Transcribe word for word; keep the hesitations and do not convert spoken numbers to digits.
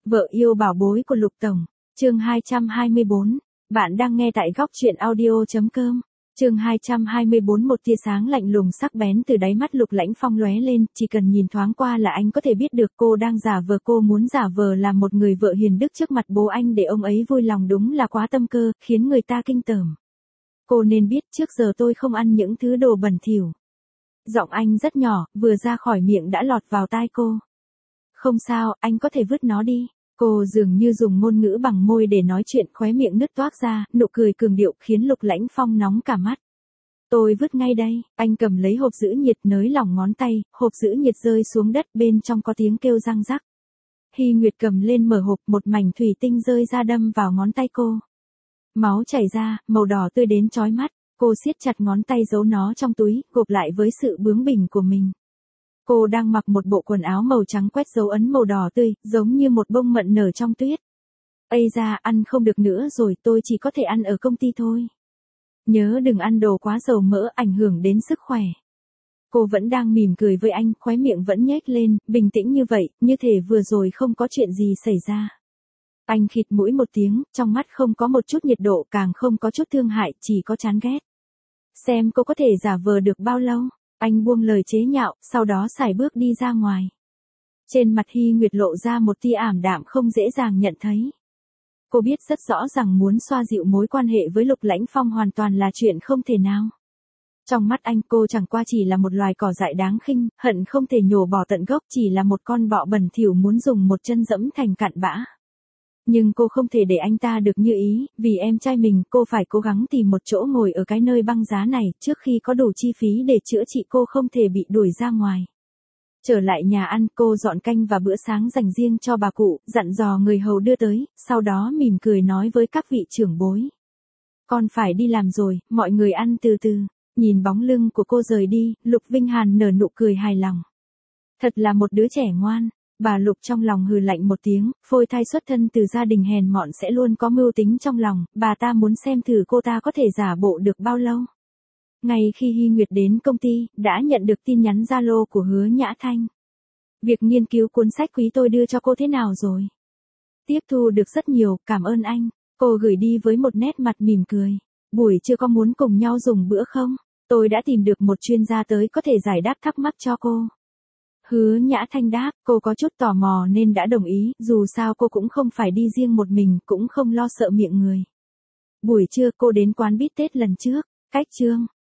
Vợ yêu bảo bối của Lục Tổng, chương hai trăm hai mươi bốn. Bạn đang nghe tại góc truyện audio.com. Chương hai trăm hai mươi bốn. Một tia sáng lạnh lùng sắc bén từ đáy mắt Lục Lãnh Phong lóe lên, chỉ cần nhìn thoáng qua là anh có thể biết được cô đang giả vờ, cô muốn giả vờ là một người vợ hiền đức trước mặt bố anh để ông ấy vui lòng, đúng là quá tâm cơ, khiến người ta kinh tởm. Cô nên biết trước giờ tôi không ăn những thứ đồ bẩn thỉu. Giọng anh rất nhỏ, vừa ra khỏi miệng đã lọt vào tai cô. Không sao, anh có thể vứt nó đi. Cô dường như dùng ngôn ngữ bằng môi để nói chuyện, khóe miệng nứt toác ra, nụ cười cường điệu khiến Lục Lãnh Phong nóng cả mắt. Tôi vứt ngay đây. Anh cầm lấy hộp giữ nhiệt, nới lỏng ngón tay, hộp giữ nhiệt rơi xuống đất, bên trong có tiếng kêu răng rắc. Hy Nguyệt cầm lên mở hộp, một mảnh thủy tinh rơi ra đâm vào ngón tay cô. Máu chảy ra, màu đỏ tươi đến chói mắt. Cô siết chặt ngón tay giấu nó trong túi, gộp lại với sự bướng bỉnh của mình. Cô đang mặc một bộ quần áo màu trắng quét dấu ấn màu đỏ tươi, giống như một bông mận nở trong tuyết. Ây da, ăn không được nữa rồi, tôi chỉ có thể ăn ở công ty thôi. Nhớ đừng ăn đồ quá dầu mỡ, ảnh hưởng đến sức khỏe. Cô vẫn đang mỉm cười với anh, khóe miệng vẫn nhếch lên, bình tĩnh như vậy, như thể vừa rồi không có chuyện gì xảy ra. Anh khịt mũi một tiếng, trong mắt không có một chút nhiệt độ, càng không có chút thương hại, chỉ có chán ghét. Xem cô có thể giả vờ được bao lâu. Anh buông lời chế nhạo, sau đó sải bước đi ra ngoài. Trên mặt Hy Nguyệt lộ ra một tia ảm đạm không dễ dàng nhận thấy. Cô biết rất rõ rằng muốn xoa dịu mối quan hệ với Lục Lãnh Phong hoàn toàn là chuyện không thể nào. Trong mắt anh, cô chẳng qua chỉ là một loài cỏ dại đáng khinh, hận không thể nhổ bỏ tận gốc, chỉ là một con bọ bẩn thỉu muốn dùng một chân dẫm thành cặn bã. Nhưng cô không thể để anh ta được như ý, vì em trai mình, cô phải cố gắng tìm một chỗ ngồi ở cái nơi băng giá này, trước khi có đủ chi phí để chữa trị cô không thể bị đuổi ra ngoài. Trở lại nhà ăn, cô dọn canh và bữa sáng dành riêng cho bà cụ, dặn dò người hầu đưa tới, sau đó mỉm cười nói với các vị trưởng bối. Con phải đi làm rồi, mọi người ăn từ từ. Nhìn bóng lưng của cô rời đi, Lục Vinh Hàn nở nụ cười hài lòng. Thật là một đứa trẻ ngoan. Bà Lục trong lòng hừ lạnh một tiếng, phôi thai xuất thân từ gia đình hèn mọn sẽ luôn có mưu tính trong lòng, bà ta muốn xem thử cô ta có thể giả bộ được bao lâu. Ngay khi Hy Nguyệt đến công ty, đã nhận được tin nhắn Zalo của Hứa Nhã Thanh. Việc nghiên cứu cuốn sách quý tôi đưa cho cô thế nào rồi? Tiếp thu được rất nhiều, cảm ơn anh. Cô gửi đi với một nét mặt mỉm cười. Buổi trưa có muốn cùng nhau dùng bữa không? Tôi đã tìm được một chuyên gia tới có thể giải đáp thắc mắc cho cô. Hứa Nhã Thanh đáp, cô có chút tò mò nên đã đồng ý, dù sao cô cũng không phải đi riêng một mình, cũng không lo sợ miệng người. Buổi trưa cô đến quán bít tết lần trước, cách chương.